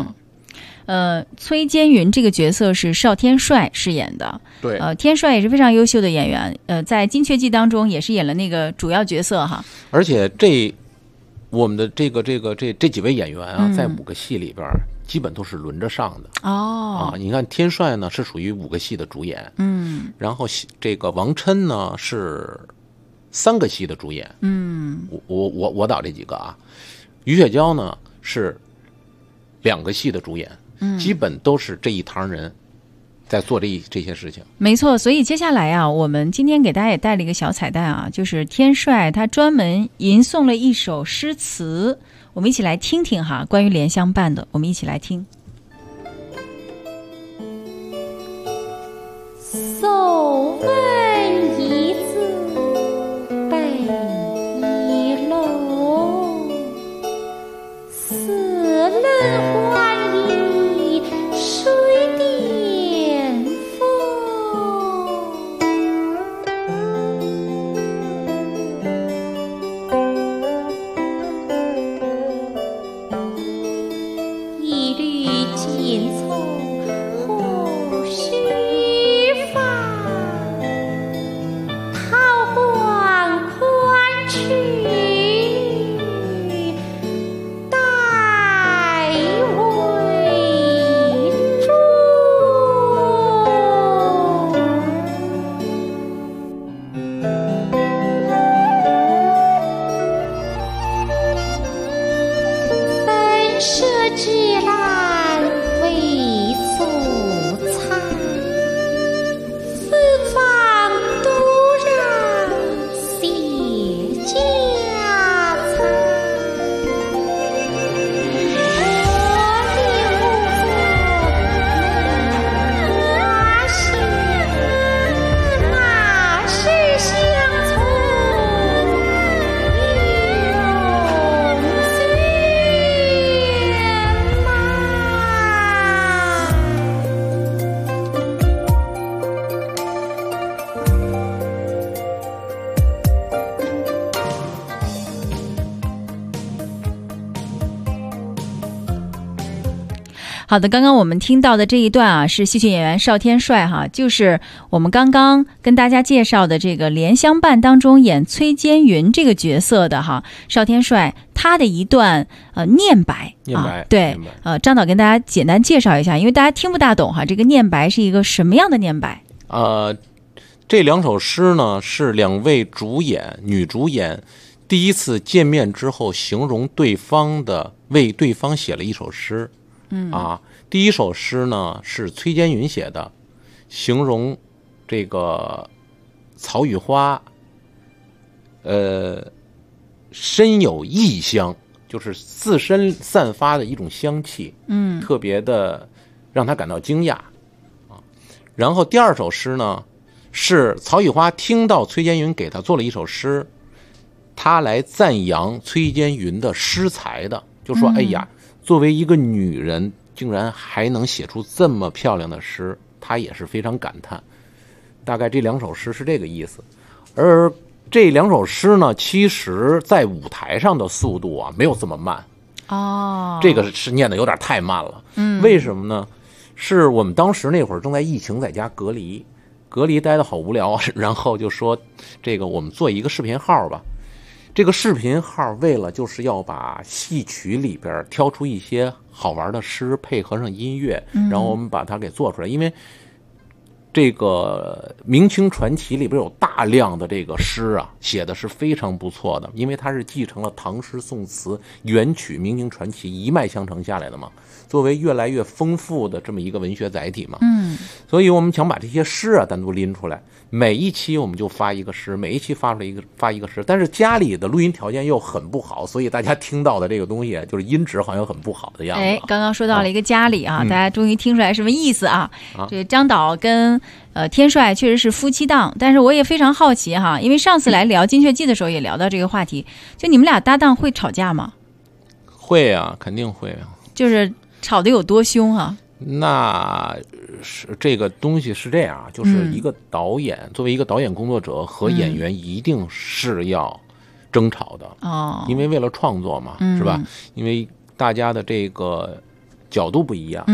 崔坚云这个角色是邵天帅饰演的。 对， 天帅也是非常优秀的演员，在金雀记当中也是演了那个主要角色哈。 而且我们的这几位演员啊，在5个戏里边基本都是轮着上的。你看天帅呢是属于5个戏的主演，然后这个王琛呢是3个戏的主演，我导这几个啊，于雪娇呢是2个戏的主演，基本都是这一堂人在做这些事情。 没错，所以接下来啊，我们今天给大家也带了一个小彩蛋啊，就是天帅他专门吟诵了一首诗词，我们一起来听听哈，关于莲香伴的，我们一起来听。 手问一字背一楼，似人欢喜水点风。一缕锦簇后须好的，刚刚我们听到的这一段啊，是戏曲演员邵天帅哈，就是我们刚刚跟大家介绍的这个莲香伴当中演崔坚云这个角色的哈，邵天帅他的一段念白啊，对，张导跟大家简单介绍一下，因为大家听不大懂哈，这个念白是一个什么样的念白？ 这2首诗呢是2位女主演第一次见面之后形容对方的，为对方写了一首诗。第一首诗呢是崔坚云写的，形容这个草与花，深有异香，就是自身散发的一种香气，特别的让他感到惊讶啊。然后第2首诗呢是曹雨花听到崔坚云给他做了一首诗，他来赞扬崔坚云的诗才的，就说：“哎呀，作为一个女人，竟然还能写出这么漂亮的诗，他也是非常感叹。”大概这2首诗是这个意思。而这2首诗呢，其实在舞台上的速度啊没有这么慢。这个是念的有点太慢了。为什么呢？是我们当时那会儿正在疫情，在家隔离待得好无聊，然后就说这个我们做一个视频号吧。这个视频号为了就是要把戏曲里边挑出一些好玩的诗，配合上音乐，然后我们把它给做出来。因为这个明清传奇里边有大量的这个诗啊，写的是非常不错的，因为它是继承了唐诗宋词元曲明清传奇一脉相承下来的嘛，作为越来越丰富的这么一个文学载体嘛。所以我们想把这些诗啊单独拎出来，每一期我们就发一个诗，每一期发一个诗，但是家里的录音条件又很不好，所以大家听到的这个东西就是音质好像很不好的样子。 刚刚说到了一个家里啊，大家终于听出来什么意思啊？这个张导跟天帅确实是夫妻档，但是我也非常好奇哈，因为上次来聊《金雀记》的时候也聊到这个话题，就你们俩搭档会吵架吗？ 会啊，肯定会啊。 就是吵得有多凶啊？ 那是这个东西是这样，就是一个导演，作为一个导演工作者和演员一定是要争吵的因为为了创作嘛，是吧？因为大家的这个角度不一样，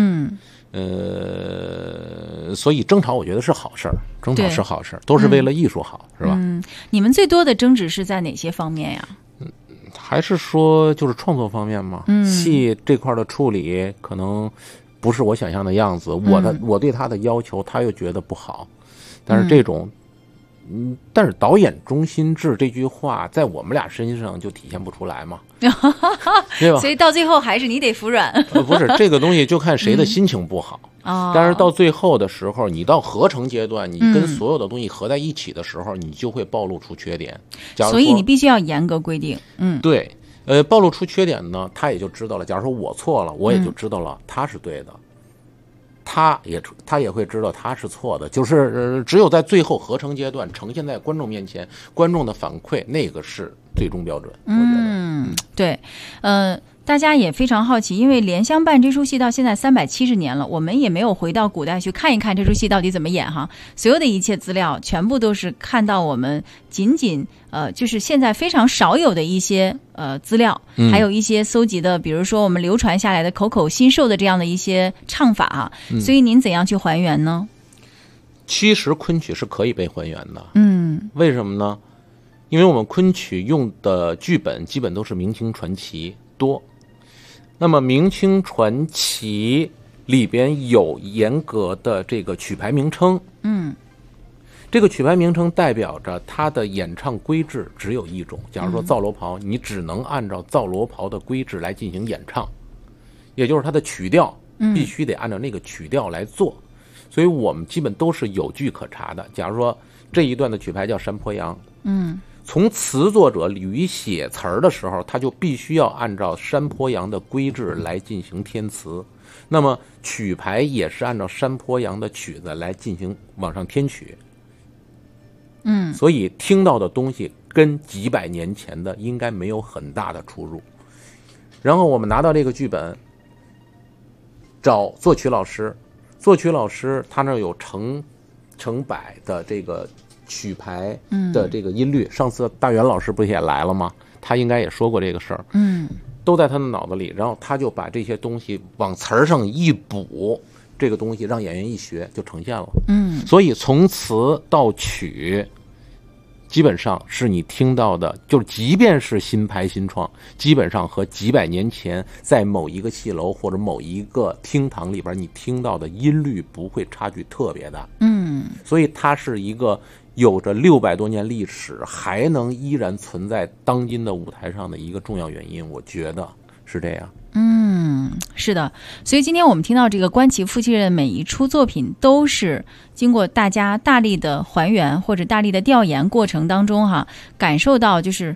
所以争吵我觉得是好事儿，争吵是好事儿，都是为了艺术好，是吧？ 你们最多的争执是在哪些方面呀？ 还是说就是创作方面嘛？戏这块的处理可能不是我想象的样子，我对他的要求，他又觉得不好，但是这种，但是导演中心制这句话在我们俩身上就体现不出来嘛，对吧？ 所以到最后还是你得服软。 不是这个东西就看谁的心情不好。但是到最后的时候，你到合成阶段，你跟所有的东西合在一起的时候，你就会暴露出缺点。 所以你必须要严格规定。 对。暴露出缺点呢，他也就知道了。假如说我错了，我也就知道了他是对的，他也会知道他是错的。就是只有在最后合成阶段呈现在观众面前，观众的反馈那个是最终标准。我觉得， 对，大家也非常好奇，因为《莲香伴》这出戏到现在370年了，我们也没有回到古代去看一看这出戏到底怎么演哈。所有的一切资料全部都是看到我们仅就是现在非常少有的一些资料，还有一些搜集的，比如说我们流传下来的口口心授的这样的一些唱法啊。所以您怎样去还原呢？ 其实昆曲是可以被还原的。为什么呢？因为我们昆曲用的剧本基本都是明清传奇多。那么明清传奇里边有严格的这个曲牌名称，这个曲牌名称代表着它的演唱规制只有一种。假如说皂罗袍，你只能按照皂罗袍的规制来进行演唱，也就是它的曲调必须得按照那个曲调来做。所以我们基本都是有据可查的。假如说这一段的曲牌叫山坡羊，从词作者吕于写词儿的时候，他就必须要按照山坡羊的规制来进行填词，那么曲牌也是按照山坡羊的曲子来进行往上填曲。所以听到的东西跟几百年前的应该没有很大的出入。然后我们拿到这个剧本，找作曲老师，作曲老师他那有成百的这个曲牌的这个音律，上次大元老师不也来了吗？他应该也说过这个事儿，都在他的脑子里，然后他就把这些东西往词儿上一补，这个东西让演员一学就呈现了。所以从词到曲，基本上是你听到的，就是即便是新拍新创，基本上和几百年前在某一个戏楼或者某一个厅堂里边你听到的音律不会差距特别大。所以它是一个有着600多年历史，还能依然存在当今的舞台上的一个重要原因，我觉得是这样。 是的，所以今天我们听到这个观其夫妻的每一出作品，都是经过大家大力的还原或者大力的调研过程当中感受到就是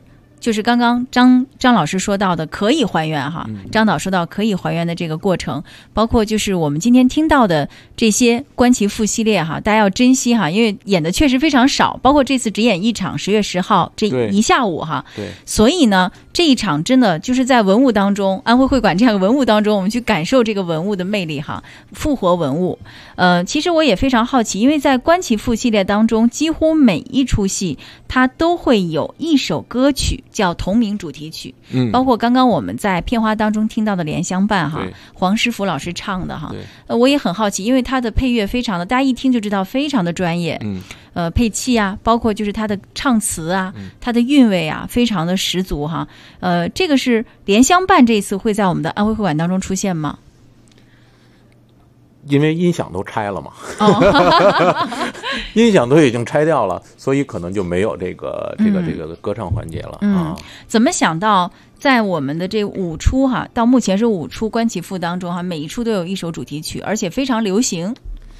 就是刚刚张老师说到的可以还原哈，张导说到可以还原的这个过程，包括就是我们今天听到的这些观其父系列哈，大家要珍惜哈，因为演的确实非常少，包括这次只演一场10月10号这一下午哈，对，所以呢这一场真的就是在文物当中，安徽会馆这样的文物当中，我们去感受这个文物的魅力哈，复活文物。其实我也非常好奇，因为在观其父系列当中，几乎每一出戏它都会有一首歌曲叫同名主题曲，包括刚刚我们在片花当中听到的《莲香伴》哈，黄师傅老师唱的哈，我也很好奇，因为他的配乐非常的，大家一听就知道非常的专业，配器啊，包括就是他的唱词啊，他的韵味啊，非常的十足哈。这个是《莲香伴》这一次会在我们的安徽会馆当中出现吗？ 因为音响都拆了嘛，音响都已经拆掉了，所以可能就没有这个歌唱环节了啊。 怎么想到在我们的这5出哈，到目前是5出观其父当中哈，每一出都有一首主题曲，而且非常流行。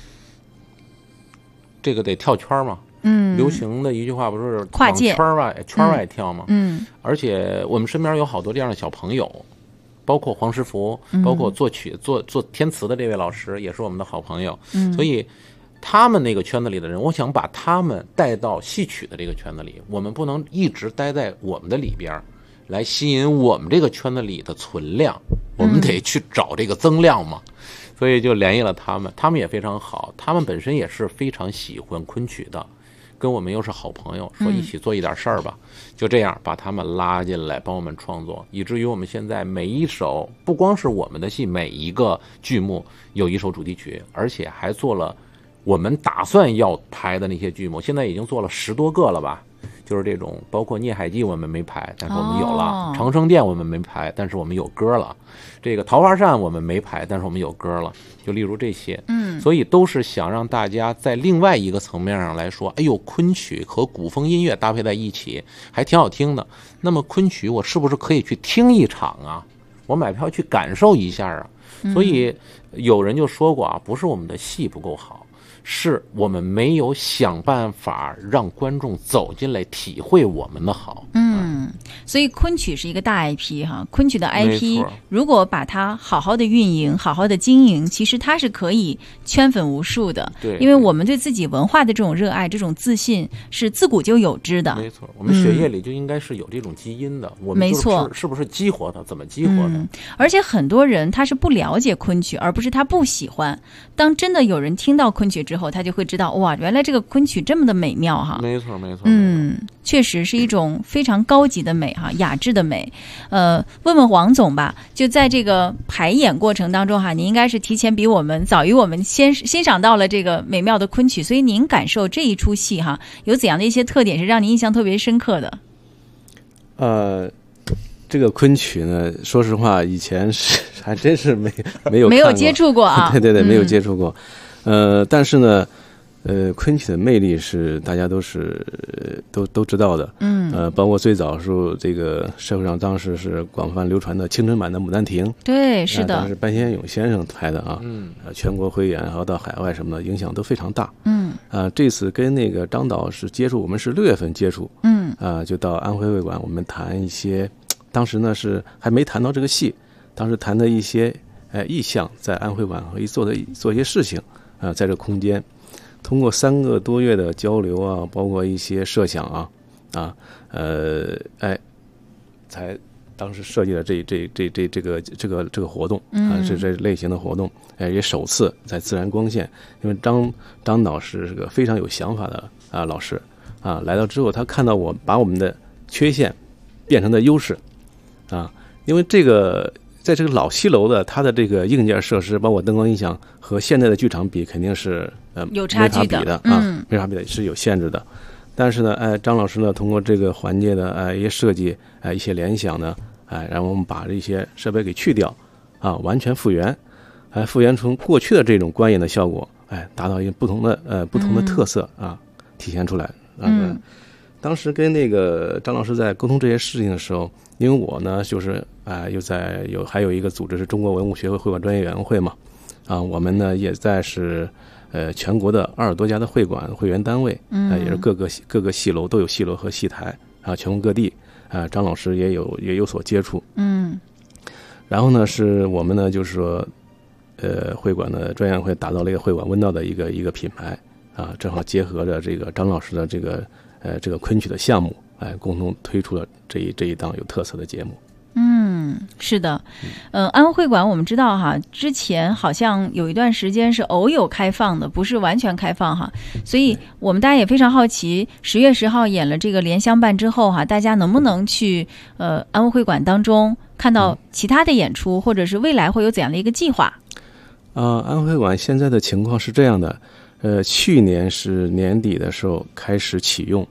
这个得跳圈嘛，流行的一句话不是跨界圈外跳嘛，而且我们身边有好多这样的小朋友。包括黄师傅，包括作曲做填词的这位老师，也是我们的好朋友。所以他们那个圈子里的人，我想把他们带到戏曲的这个圈子里。我们不能一直待在我们的里边，来吸引我们这个圈子里的存量，我们得去找这个增量嘛。所以就联系了他们，他们也非常好，他们本身也是非常喜欢昆曲的。跟我们又是好朋友，说一起做一点事儿吧，就这样把他们拉进来帮我们创作，以至于我们现在每一首不光是我们的戏，每一个剧目有一首主题曲，而且还做了我们打算要排的那些剧目，现在已经做了10多个了吧，就是这种包括《孽海记》我们没排，但是我们有了，长生殿我们没排，但是我们有歌了，这个桃花扇我们没排，但是我们有歌了，就例如这些，所以都是想让大家在另外一个层面上来说，哎呦，昆曲和古风音乐搭配在一起还挺好听的，那么昆曲我是不是可以去听一场啊，我买票去感受一下啊，所以有人就说过啊，不是我们的戏不够好，是我们没有想办法让观众走进来体会我们的好。 所以昆曲是一个大 IP 哈，昆曲的 IP 如果把它好好的运营，好好的经营，其实它是可以圈粉无数的。对，因为我们对自己文化的这种热爱，这种自信是自古就有之的。 没错，我们血液里就应该是有这种基因的。我们没错， 是不是激活它？怎么激活它？ 而且很多人他是不了解昆曲，而不是他不喜欢。当真的有人听到昆曲之后，他就会知道哇，原来这个昆曲这么的美妙哈。 没错，没错。 确实是一种非常高级的美哈，雅致的美。问问王总吧，就在这个排演过程当中哈，您应该是提前比我们早于我们先欣赏到了这个美妙的昆曲，所以您感受这一出戏哈，有怎样的一些特点是让您印象特别深刻的？ 这个昆曲呢，说实话，以前还真是没有接触过啊。 对，没有接触过。但是呢。昆曲的魅力是大家都知道的，包括最早时候这个社会上当时是广泛流传的青春版的《牡丹亭》， 对，是的， 当时班先勇先生拍的啊，全国汇演还有到海外什么的，影响都非常大，这次跟那个张导是接触，我们是6月份接触，就到安徽会馆，我们谈一些，当时呢是还没谈到这个戏，当时谈的一些意向，在安徽馆可以做一些事情，在这个空间。通过3个多月的交流啊，包括一些设想才当时设计了这个活动啊，是这类型的活动，也首次在自然光线，因为张导是个非常有想法的老师啊，来到之后他看到我把我们的缺陷变成了优势啊，因为这个。在这个老戏楼的它的这个硬件设施，包括灯光音响和现在的剧场比，肯定是有差距的没法比的，是有限制的。但是呢，张老师呢，通过这个环节的一些设计，一些联想呢，让我们把这些设备给去掉完全复原，复原成过去的这种观演的效果，达到一个不同的特色体现出来。当时跟那个张老师在沟通这些事情的时候，因为我呢就是还有一个组织是中国文物学会会馆专业委员会嘛，我们呢也在是全国的20多家的会馆会员单位，也是各个戏楼都有戏楼和戏台全国各地张老师也有所接触。然后呢，是我们呢就是说，会馆的专业会打造了一个会馆温道的一个品牌啊，正好结合着这个张老师的这个昆曲的项目，共同推出了这一档有特色的节目。 是的，安徽会馆我们知道哈，之前好像有一段时间是偶有开放的，不是完全开放哈，所以我们大家也非常好奇，10月10号演了这个莲香伴之后哈，大家能不能去安徽会馆当中看到其他的演出，或者是未来会有怎样的一个计划？ 安徽会馆现在的情况是这样的，去年是年底的时候开始启用，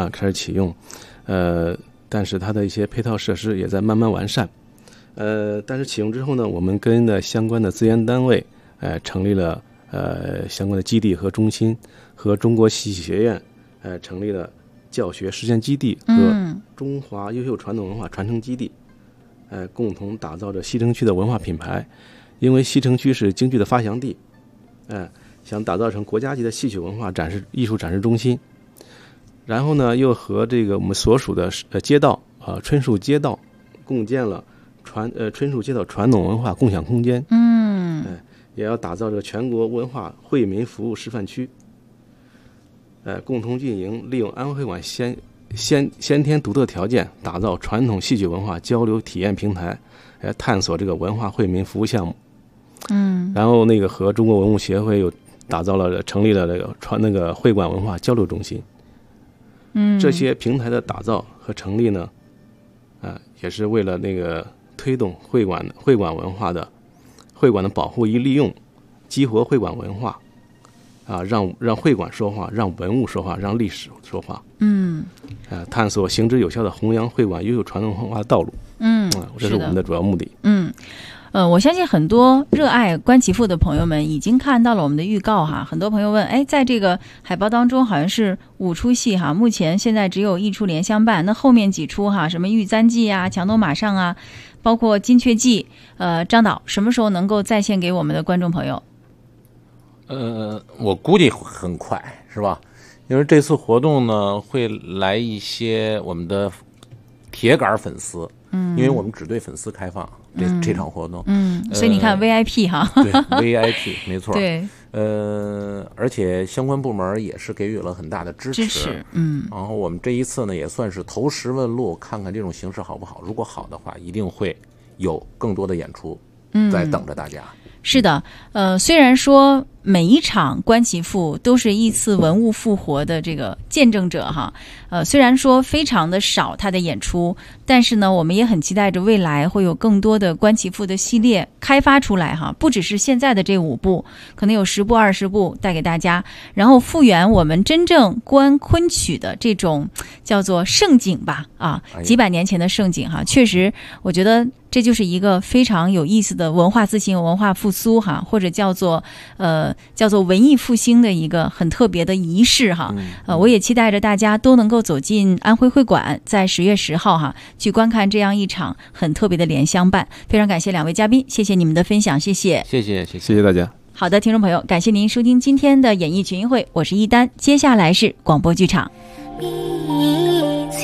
但是它的一些配套设施也在慢慢完善。但是启用之后呢，我们跟的相关的资源单位，成立了相关的基地和中心，和中国戏曲学院，成立了教学实践基地和中华优秀传统文化传承基地，共同打造着西城区的文化品牌。因为西城区是京剧的发祥地，想打造成国家级的戏曲文化艺术展示中心。然后呢，又和这个我们所属的街道春树街道共建了春树街道传统文化共享空间。也要打造这个全国文化惠民服务示范区。共同运营，利用安徽会馆先天独特条件，打造传统戏曲文化交流体验平台，来探索这个文化惠民服务项目。然后那个和中国文物协会又成立了那个会馆文化交流中心。这些平台的打造和成立呢，也是为了那个推动会馆文化的会馆的保护与利用，激活会馆文化，让会馆说话，让文物说话，让历史说话。探索行之有效的弘扬会馆优秀传统文化的道路。这是我们的主要目的。 我相信很多热爱观其父的朋友们已经看到了我们的预告哈。很多朋友问，在这个海报当中好像是5出戏哈，目前现在只有1出莲香伴，那后面几出哈，什么玉簪记啊、墙头马上啊，包括金雀记，张导什么时候能够再现给我们的观众朋友？ 我估计很快，是吧？因为这次活动呢，会来一些我们的铁杆粉丝，因为我们只对粉丝开放这场活动， 所以你看 VIP 哈， 对 VIP 没错， 对， 而且相关部门也是给予了很大的支持，然后我们这一次呢也算是投石问路，看看这种形式好不好，如果好的话，一定会有更多的演出在等着大家。 是的，虽然说每一场观其父都是一次文物复活的这个见证者哈，虽然说非常的少他的演出，但是呢，我们也很期待着未来会有更多的观其父的系列开发出来哈，不只是现在的这5部，可能有10部、20部带给大家，然后复原我们真正观昆曲的这种叫做盛景吧，几百年前的盛景哈，确实我觉得这就是一个非常有意思的文化自信、文化复苏哈，或者叫做文艺复兴的一个很特别的仪式哈。我也期待着大家都能够走进安徽会馆，在10月10号哈去观看这样一场很特别的莲香伴。非常感谢2位嘉宾，谢谢你们的分享，谢谢大家。 好的，听众朋友，感谢您收听今天的演艺群英会，我是一丹，接下来是广播剧场。 迷情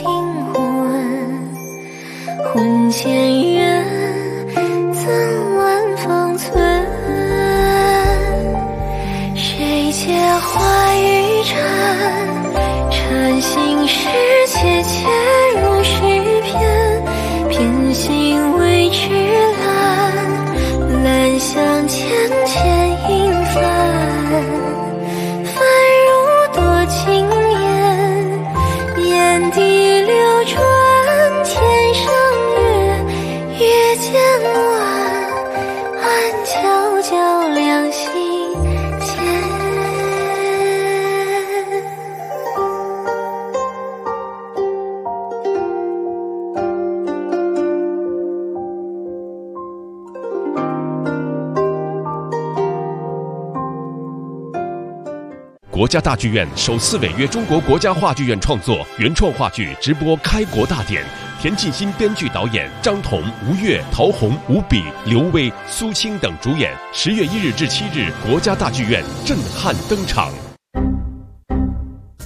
魂前缘，怎闻风存？谁借花与禅？禅心世界切入诗篇，偏心为之兰，兰香浅浅映帆，帆如多情烟，眼底流转天上月，月渐晚，暗悄悄两心间。 国家大剧院首次违约中国国家话剧院创作原创话剧直播开国大典，田沁鑫编剧导演，张彤、吴越、陶虹、吴比、刘威、苏青等主演。10月1日至7日，国家大剧院震撼登场。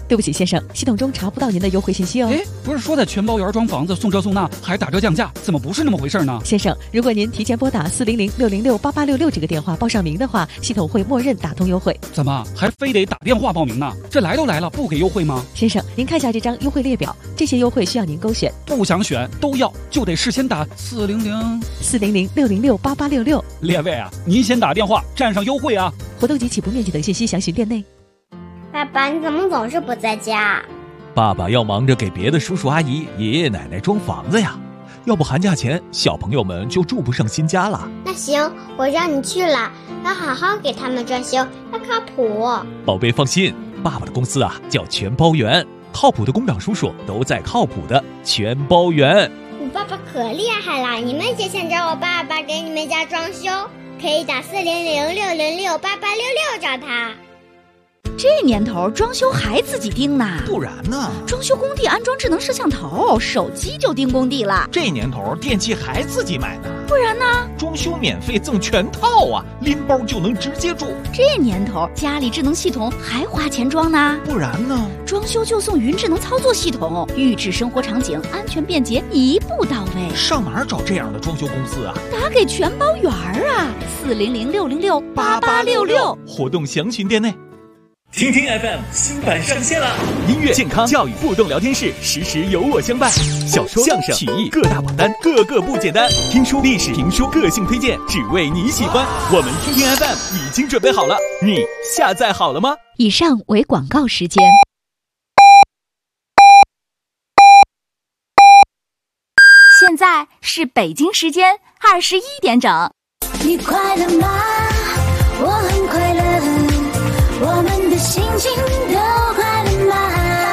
对不起，先生，系统中查不到您的优惠信息哦。 哎，不是说在全包园装房子送这送那还打折降价，怎么不是那么回事呢？ 先生，如果您提前拨打400-606-8866这个电话报上名的话，系统会默认打通优惠。 怎么还非得打电话报名呢？这来都来了，不给优惠吗？ 先生，您看一下这张优惠列表，这些优惠需要您勾选。 不想选都要，就得事先打 400-606-8866。 列位啊，您先打电话占上优惠啊！ 活动及起步面积等信息详询店内。 爸爸，你怎么总是不在家？ 爸爸要忙着给别的叔叔阿姨、爷爷奶奶装房子呀，要不寒假前小朋友们就住不上新家了。 那行，我让你去了，要好好给他们装修，要靠谱。 宝贝放心，爸爸的公司啊叫全包园，靠谱的工长叔叔都在靠谱的全包园。 你爸爸可厉害了，你们也想找我爸爸给你们家装修，可以打400-606-8866找他。 这年头装修还自己盯呢， 不然呢？ 装修工地安装智能摄像头，手机就盯工地了。 这年头电器还自己买呢， 不然呢？ 装修免费赠全套啊，拎包就能直接住。 这年头家里智能系统还花钱装呢， 不然呢？ 装修就送云智能操作系统，预制生活场景，安全便捷，一步到位。 上哪儿找这样的装修公司啊？ 打给全包园啊，400-606-8866。 活动详询店内。 听听 FM 新版上线了，音乐、健康、教育、互动聊天室，时时有我相伴。小说、相声、曲艺各大榜单，个个不简单。听书、历史、评书，个性推荐，只为你喜欢。我们听听 FM 已经准备好了，你下载好了吗？ 以上为广告时间。 现在是北京时间21点整。 你快乐吗？我很快乐。我们的心情都快乐吗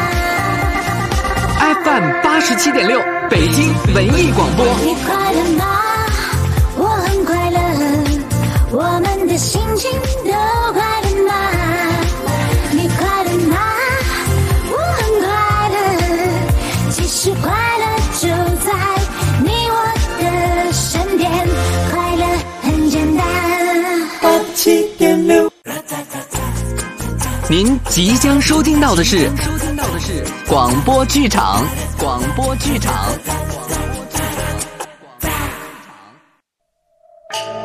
？FM 87.6，北京文艺广播。 你快乐吗？我很快乐。我们的心情都快乐吗？你快乐吗？我很快乐。其实快乐就在你我的身边，快乐很简单。 87.6。您即将收听到的是广播剧场。